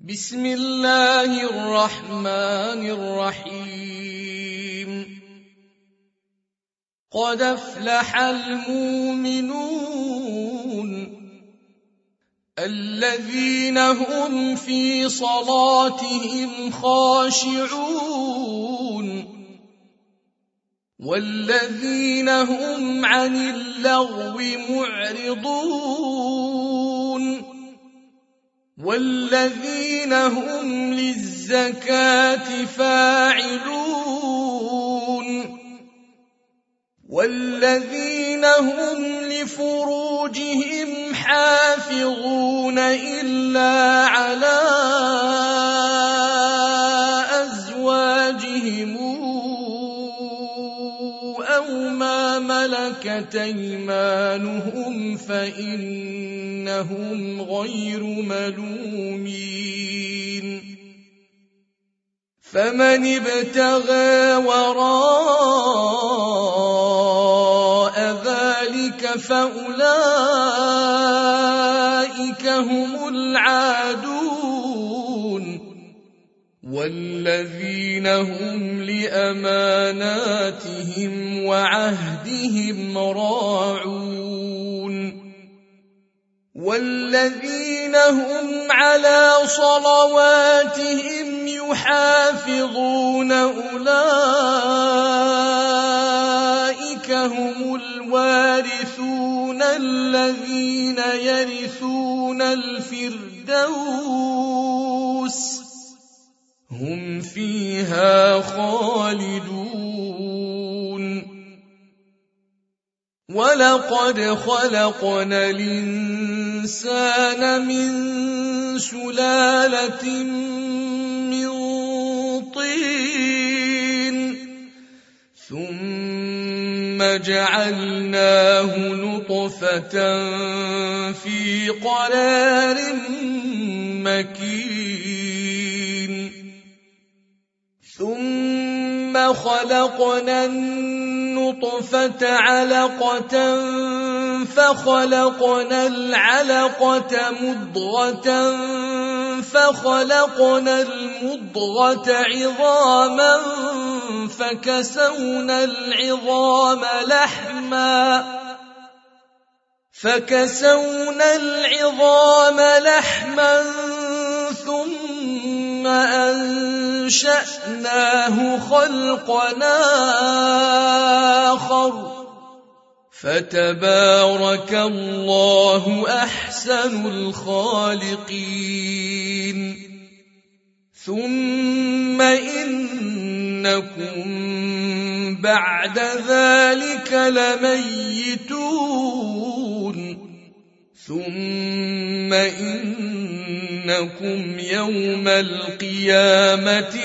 بسم الله الرحمن الرحيم. قد أفلح المؤمنون الذين هم في صلاتهم خاشعون والذين هم عن اللغو معرضون والذين هم للزكاة فاعلون والذين هم لفروجهم حافظون إلا على أزواجهم أو ما ملكت أيمانهم فإنهم غير ملومين. فمن ابتغى وراء ذلك فأولئك هم العادون والذين هم لأماناتهم وعهدهم راعون والذين هم على صلواتهم يحافظون أولئك هم الوارثون الذين يرثون الفردوس هم فيها خالدون. ولقد خلقنا الإنسان من سلالة من طين ثم جعلناه نطفة في قرار مكين ثم خلقنا النطفة علقة فخلقنا العلقة مضغة فخلقنا المضغة عظاما فكسونا العظام لحما ثم أنشأناه خلقا آخر فتبارك الله أحسن الخالقين. ثم إنكم بعد ذلك لميتون ثم إنكم يوم القيامة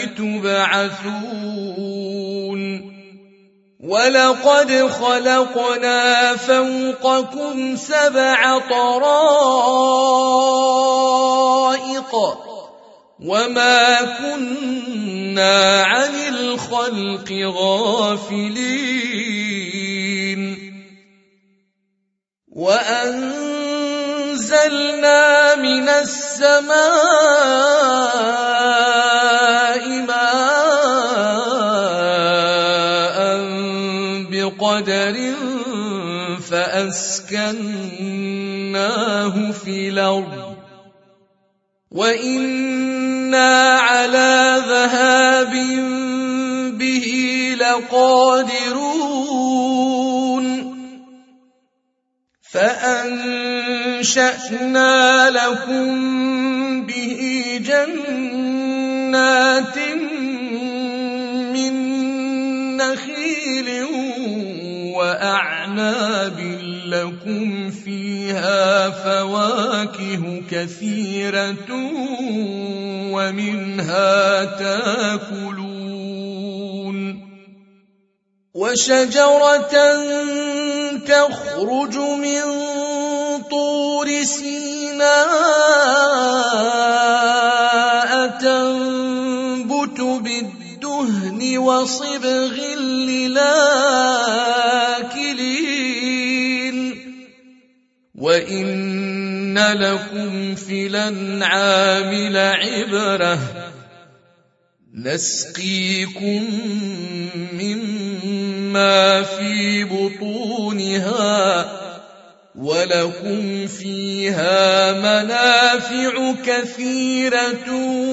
تبعثون. ولقد خلقنا فوقكم 7 طرائق وما كنا عن الخلق غافلين. وأنزلنا من السماء ماء بقدر فأسكناه في الأرض وإنا على ذهاب به لقادرون. فأنشأنا لكم به جنات من نخيل وأعناب لكم فيها فواكه كثيرة ومنها تاكلون. وشجرة تخرج من طور سيناء تنبت بالدهن وصبغ للآكلين وإن إن لكم في الأنعام لعبرة نسقيكم مما في بطونها ولكم فيها منافع كثيرة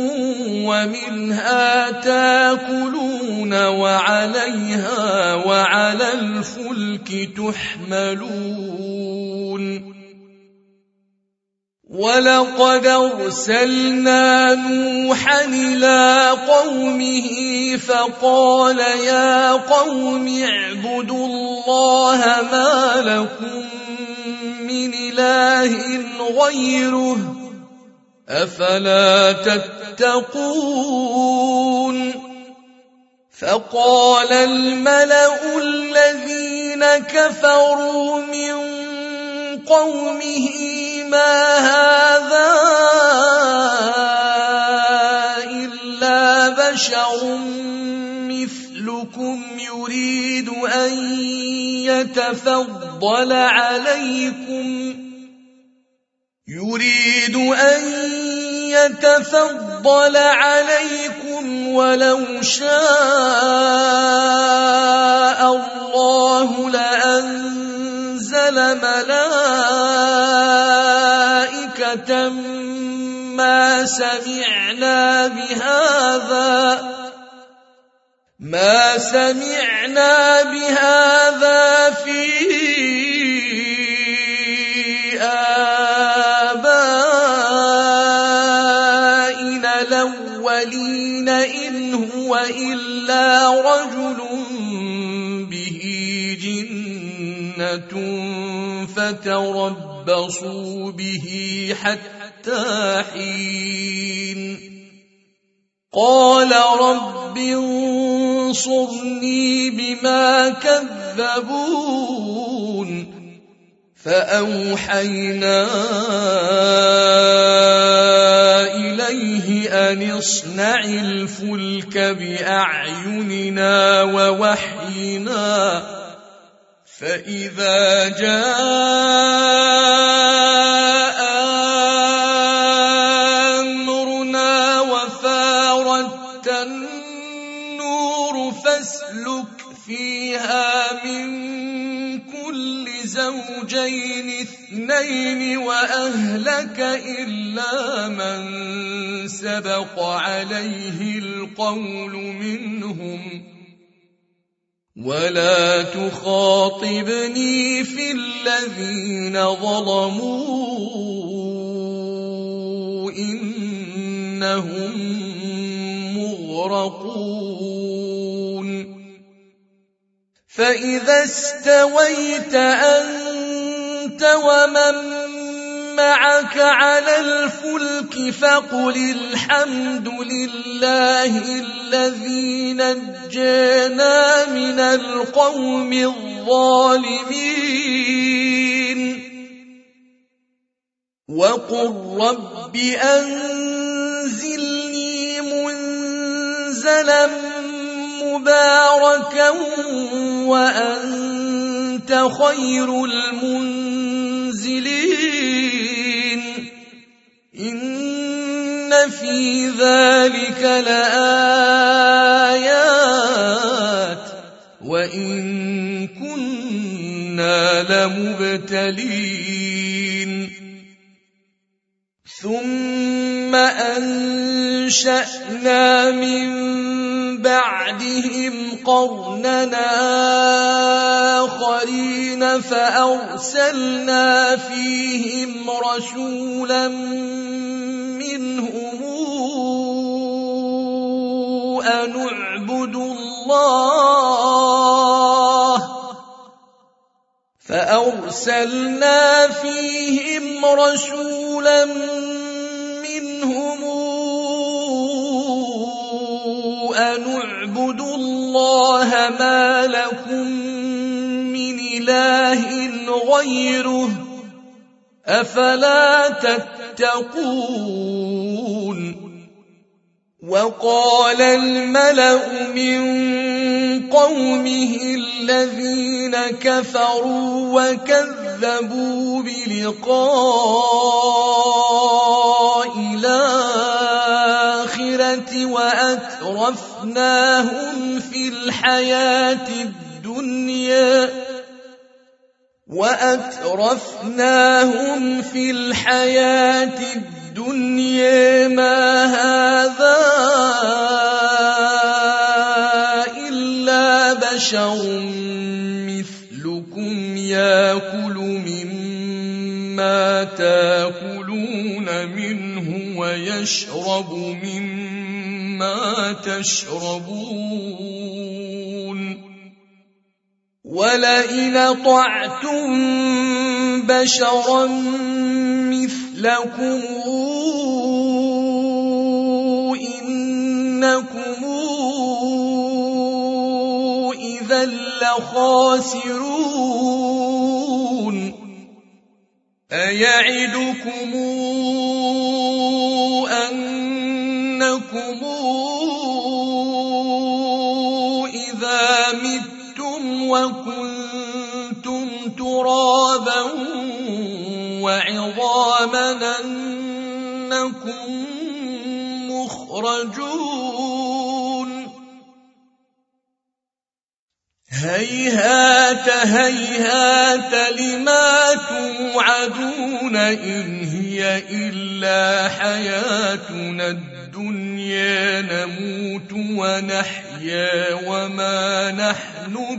ومنها تاكلون وعليها وعلى الفلك تحملون ولقد أرسلنا نوحا إلى قومه فقال يا قوم اعبدوا الله ما لكم من إله غيره أفلا تتقون فقال الملأ الذين كفروا من قومه ما هذا إلا بشر مثلكم يريد أن يتفضل عليكم ولو شاء الله لأنزل ملائكة ما سمعنا بهذا في آبائنا الأولين إن هو إلا رجل به جنة فتربصوا به حتى حين قال رب انصرني بما كذبون فأوحينا إليه أن اصنع الفلك بأعيننا ووحينا فإذا جاء أمرنا وفارت النور فاسلك فيها من كل زوجين اثنين وأهلك إلا من سبق عليه القول منهم ولا تخاطبني في الذين ظلموا إنهم مغرقون فإذا استويت أنت ومن معك على الفلك فقل الحمد لله الذي نجانا من القوم الظالمين وقل رب أنزلني منزلا مباركا وأنت خير المنزلين إن في ذلك لآيات وإن كنا لمبتلين ثم أنشأنا من بعدهم قرننا آخرين فأرسلنا فيهم رسولا منهم أن اعبدوا الله ما لكم من إله غيره أفلا تتقون وقال الملأ من قومه الذين كفروا وكذبوا كذبوا بلقاء الآخرة وأترفناهم في الحياة الدنيا ما هذا إلا بشر مثلكم يأكل مما تأكلون منه ويشرب مما تشربون ولئن أطعتم بشرا مثلكم إنكم إذا لخاسرون أيعدكم أنكم إذا متم وكنتم ترابا وعظاما أنكم مخرجون هيهات هيهات لما توعدون إن هي إلا حياتنا الدنيا نموت ونحيا وما نحن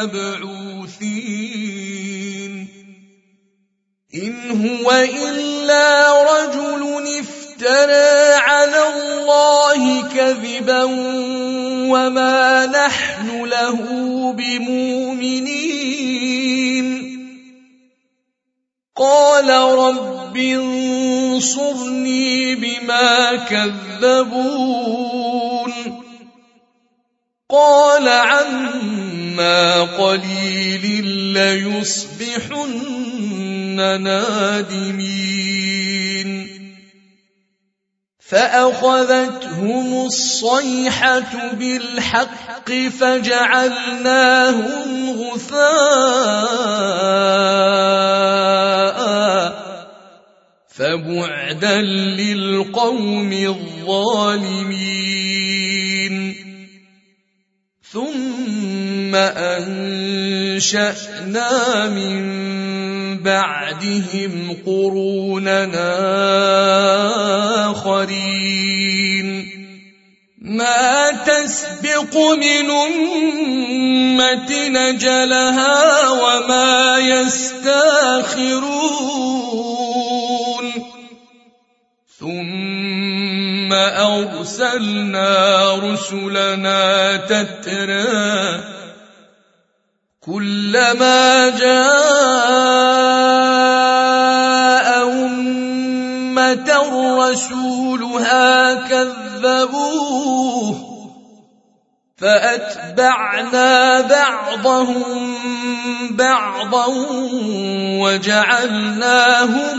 بمبعوثين إن هو إلا رجل افترى على الله كذبا وما نحن له بمؤمنين قال رب انصرني بما كذبون قال عما قليل ليصبحن نادمين فأخذتهم الصيحة بالحق فجعلناهم غثاء فبعدا للقوم الظالمين ثم أنشأنا من بعدهم قروننا آخرين ما تسبق من أمة نجلها وما يستاخرون ثم أرسلنا رسلنا تترى كلما جاء أمة رسولها كذبوه فأتبعنا بعضهم بعضا وجعلناهم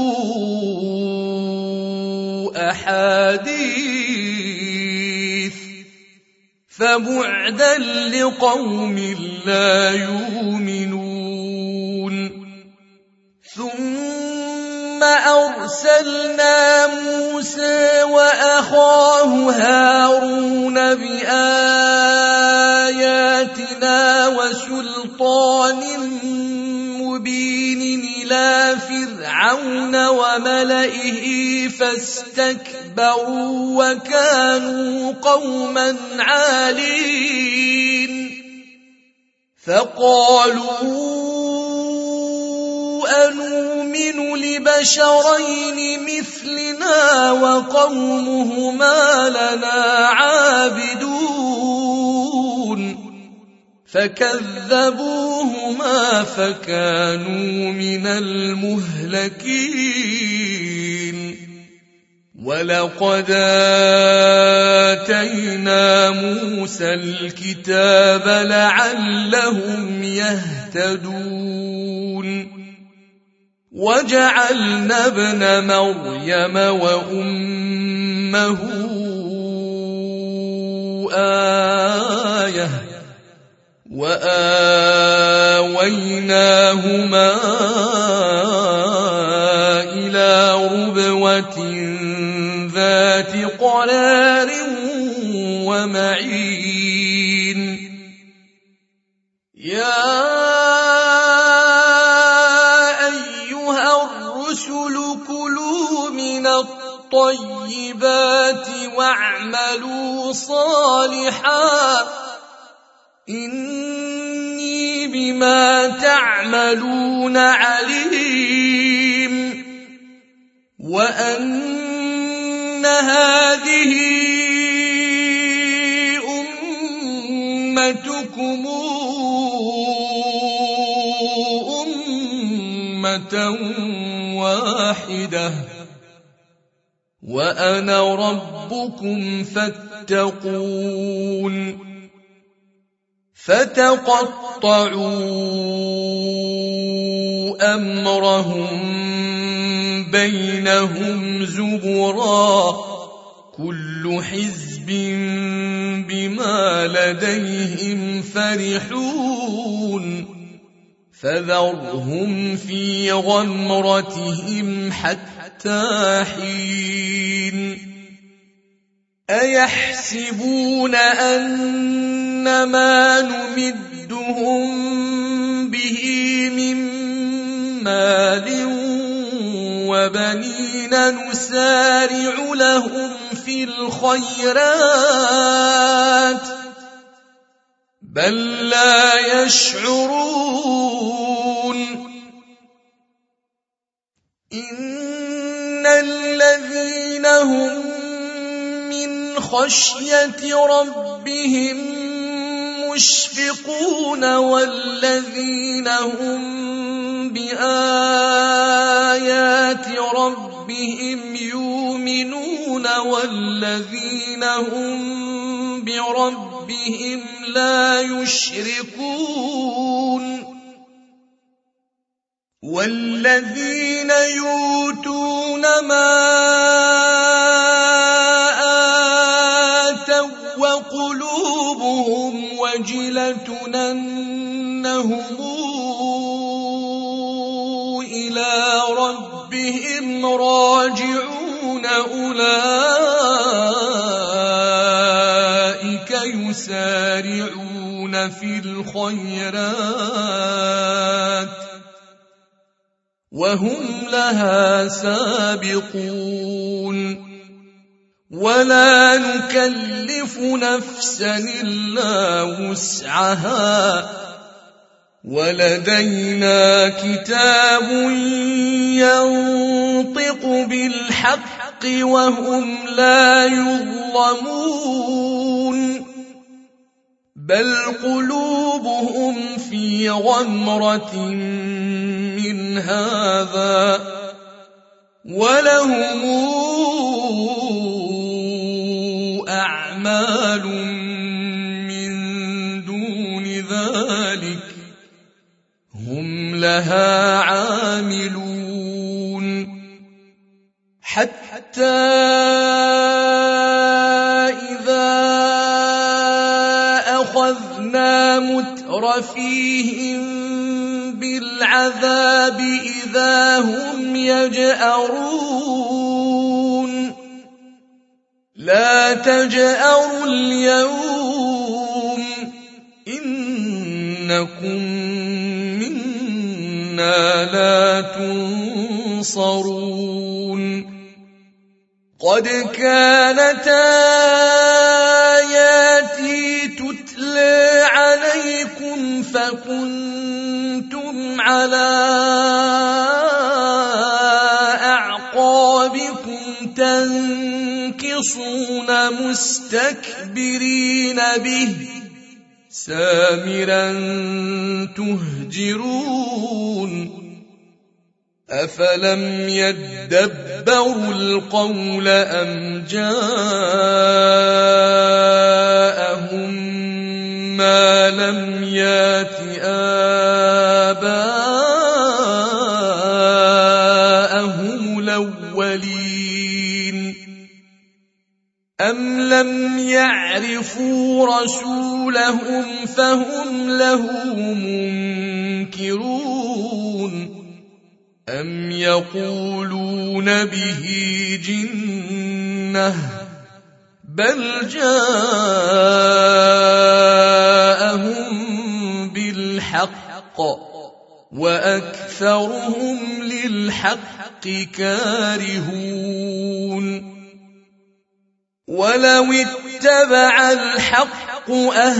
أحاديث فبعدا لقوم لا يؤمنون ثم أرسلنا موسى وأخاه هارون بآياتنا وسلطان مبين إلى فرعون وملئه فاستكبروا وكانوا قوما عالين فقالوا أنؤمن لبشرين مثلنا وقومهما لنا عابدون فكذبوهما فكانوا من المهلكين ولقد آتينا موسى الكتاب لعلهم يهتدون وجعلنا ابن مريم وأمه آية وآويناهما إلى ربوة ذات قرار ومعين يا أيها الرسل كلوا من الطيبات واعملوا صالحا إني بما تعملون عليم وأن هذه أمتكم أمة واحدة وأنا ربكم فاتقون فتقطعوا أمرهم بينهم زبرا كل حزب بما لديهم فرحون فذرهم في غمرتهم حتى حين أيحسبون أنما نمدهم به من مال وبنين نسارع لهم في الخيرات بل لا يشعرون إن الذين هم من خشية ربهم مشفقون والذين هم بآيات ربهم يؤمنون والذين هم بربهم لا يشركون والذين يؤتون ما آتوا وقلوبهم وجلة أنهم إلى ربهم راجعون أولئك يسارعون في الخيرات وهم لها سابقون ولا نكلف نفسا إلا وسعها ولدينا كتاب ينطق بالحق وهم لا يظلمون بل قلوبهم في غمرة من هذا ولهم أعمال من دون ذلك هم لها عاملون حتى إذا أخذنا مترفيهم بالعذاب إذا هم يجأرون لا تجأروا اليوم إنكم منا لا تنصرون قد كانت آياتي تتلى عليكم فكنتم على أعقابكم تنكصون مستكبرين به سامرا تهجرون أفلم يدبروا القول أم جاءهم ما لم يات آباءهم الأولين أم لم يعرفوا رسولهم فهم له منكرون أم يقولون به جنة بل جاءهم بالحق وأكثرهم للحق كارهون ولو اتبع الحق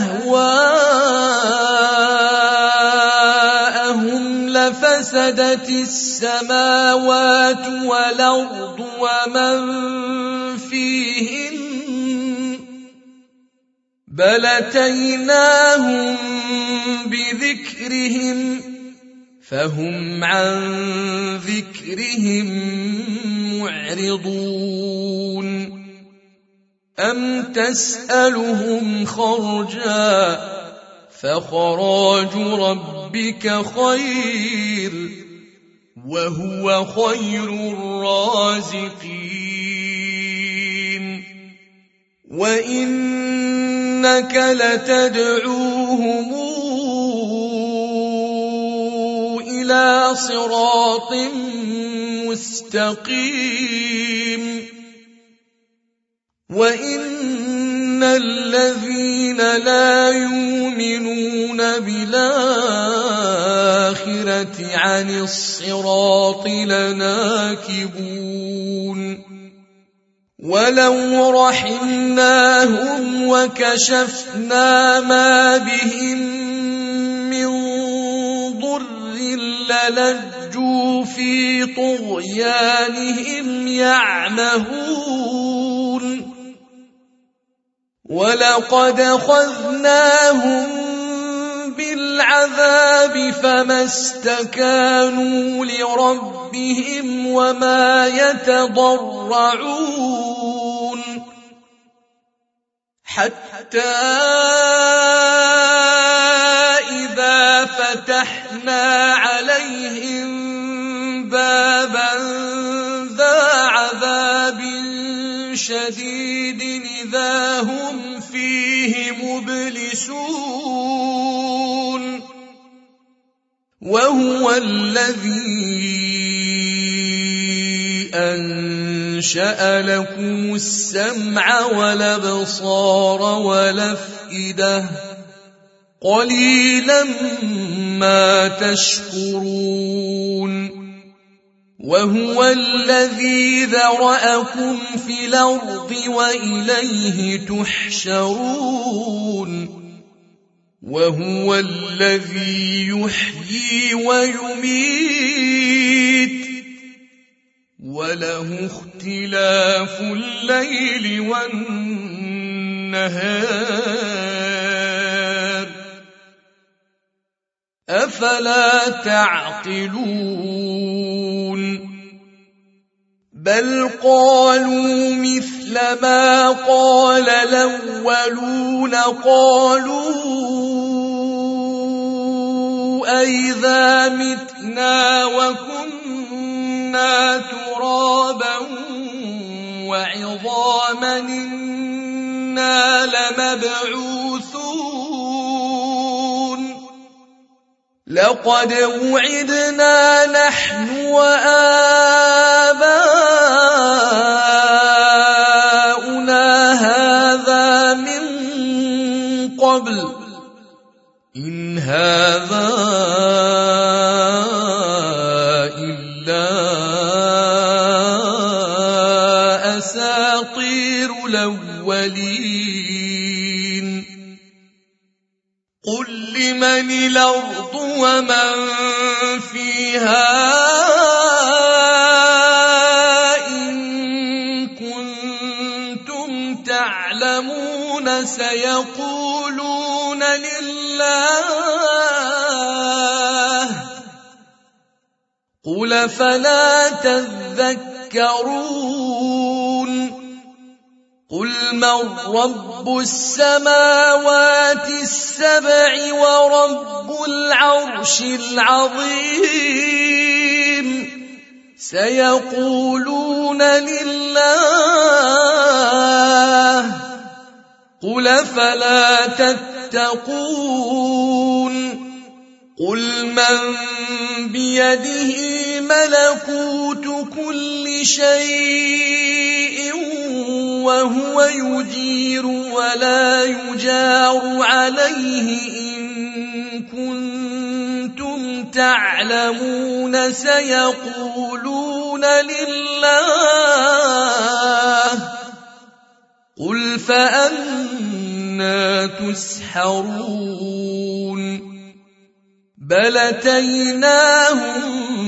أهواءهم لفسدت السماوات والأرض ومن فيهن بل أتيناهم بذكرهم فهم عن ذكرهم معرضون أم تسألهم خرجا فخراج ربك خير وهو خير الرازقين وإنك لتدعوهم إلى صراط مستقيم وإن الذين لا يؤمنون بالآخرة عن الصراط لناكبون ولو رحمناهم وكشفنا ما بهم من ضر للجوا في طغيانهم يعمهون ولقد أخذناهم بالعذاب فما استكانوا لربهم وما يتضرعون حتى إذا فتحنا عليهم بابا ذا عذاب شديد إذا هم فيه مبلسون وهو الذي أنشأ لكم السمع والأبصار والأفئدة قليلا ما تشكرون وهو الذي ذرأكم في الأرض وإليه تحشرون وهو الذي يحيي ويميت وله اختلاف الليل والنهار أفلا تعقلون بل قالوا مثل ما قال الأولون قالوا أئذا متنا وكنا ترابا وعظاما إنا لمبعوثون لقد وعدنا نحن وآباؤنا هذا من قبل إن هذا إلا أساطير الأولين قل لمن الأرض ومن فيها إن كنتم تعلمون سيقولون لله قل فلا تذكرون قل من رب السماوات السبع ورب العرش العظيم سيقولون لله قل أفلا تتقون قل من بيده ملكوت كل شيء وهو يجير ولا يجار عليه إن كنتم تعلمون سيقولون لله قل فأنى تسحرون بل أتيناهم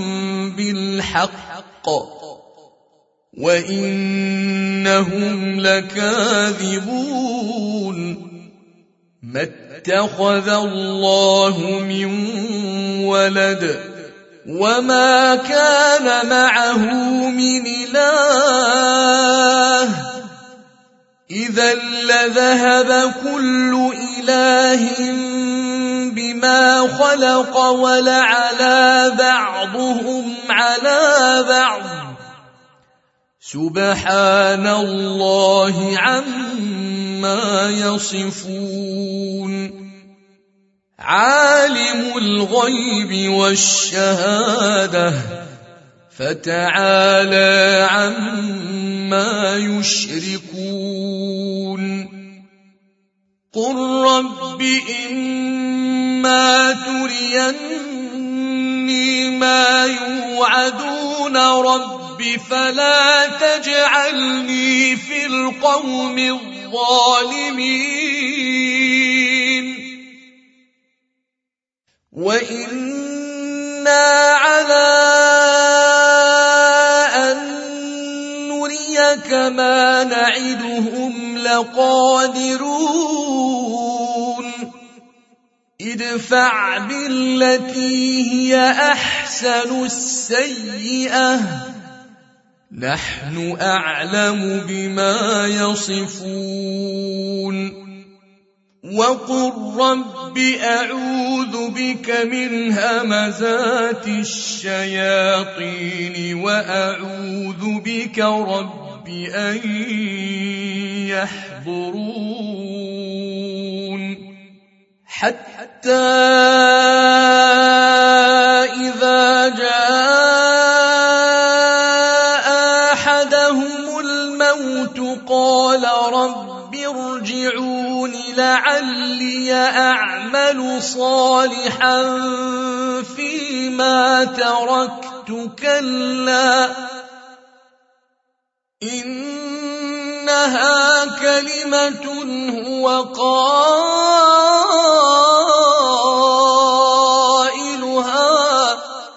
بالحق وإنهم لكاذبون ما اتخذ الله من ولد وما كان معه من إله إذا لذهب كل إله بما خلق ولعلى بعضهم على بعض سبحان الله عما يصفون عالم الغيب والشهادة فتعالى عما يشركون قل رب إما تريني ما يوعدون رب فلا تجعلني في القوم الظالمين وإنا على أن نريك ما نعدهم لقادرون ادفع بالتي هي أحسن السيئة نحن أعلم بما يصفون وقل رب أعوذ بك من همزات الشياطين وأعوذ بك رب أن يحضرون حتى إذا جاء أحدهم الموت قال رب ارجعون لعلي أعمل صالحا فيما تركت كلا إنها كلمة هو قائلها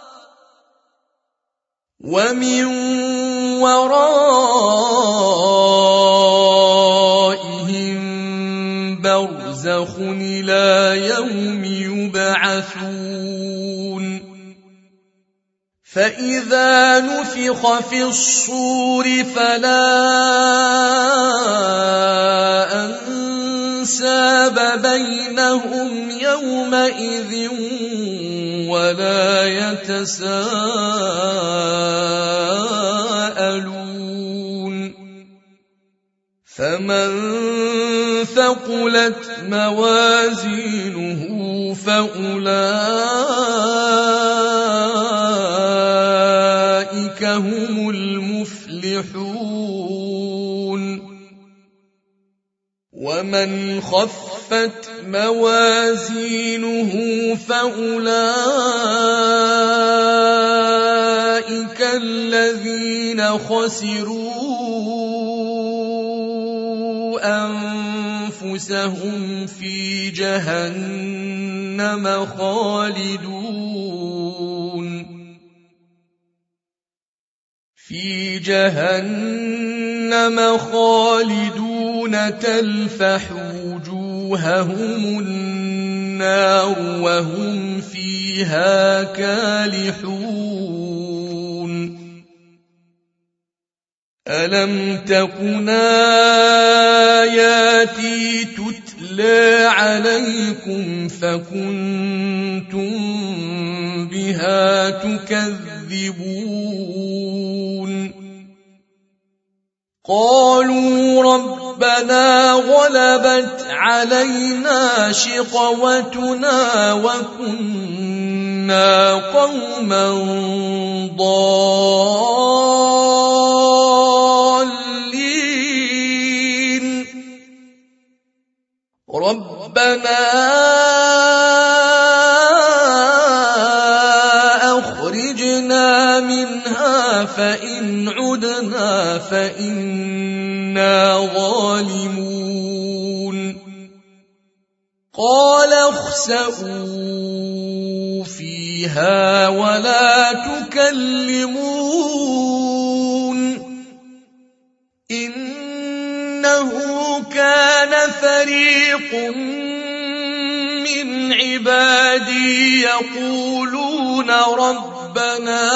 ومن ورائهم برزخ إلى يوم يبعثون فإذا نفخ في الصور فلا أنساب بينهم يومئذ ولا يتساءلون فمن ثقلت موازينه فأولئك هم المفلحون ومن خفت موازينه فأولئك الذين خسروا أنفسهم في جهنم خالدون تلفح وجوههم النار وهم فيها كالحون ألم تكن آياتي تتلى عليكم فكنتم بها تكذبون قالوا ربنا غلبت علينا شقوتنا وكنا قوما ضالين ربنا أخرجنا منها فإن عدنا فإنا ظالمون قال اخسئوا فيها ولا تكلمون إنه كان فريق من عبادي يقولون ربنا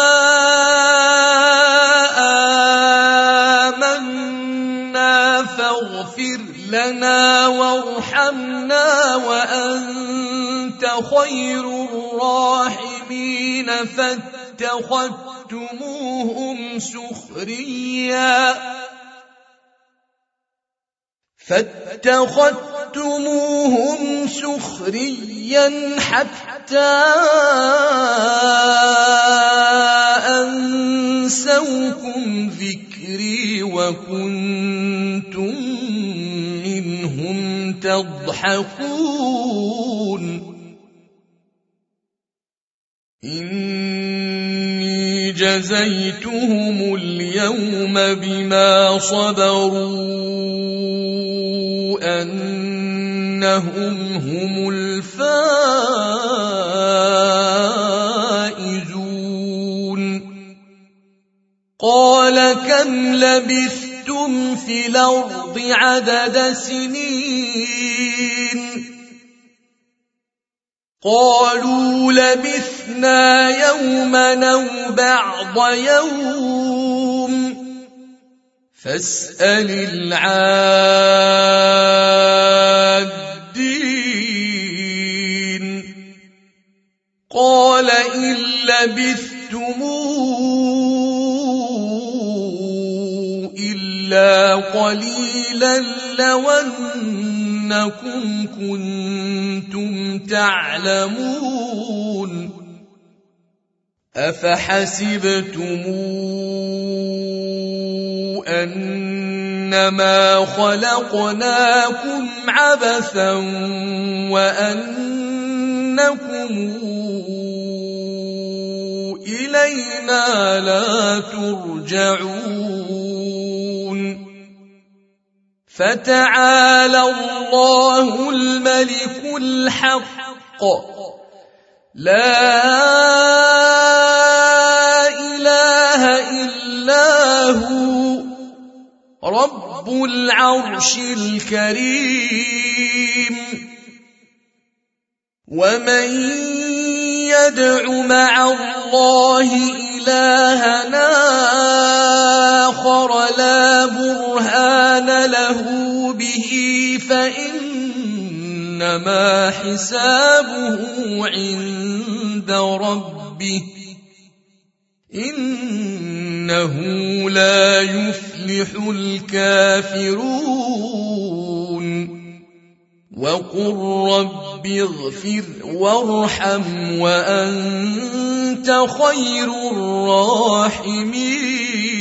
آمنا فاغفر لنا وارحمنا وأنت خير الراحمين فاتخذتموهم سخريا حتى أنسوكم ذكري وكنتم منهم تضحكون إني جزيتهم اليوم بما صبروا أنهم هم الفائزون قال كم لبثتم في الأرض عدد سنين قالوا لبثنا يوما أو بعض يوم فاسأل العادين قال إن لبثتم إلا قليلا لو أنكم كنتم تعلمون أفحسبتم أنما خلقناكم عبثا وأنكم إلينا لا ترجعون فتعالى الله الملك الحق لا إله إلا هو رب العرش الكريم ومن يدع مع الله إلهنا آخر لا برهان له به فإنما حسابه عند ربه إنه لا يفلح الكافرون وقل رب اغفر وارحم وأنت خير الراحمين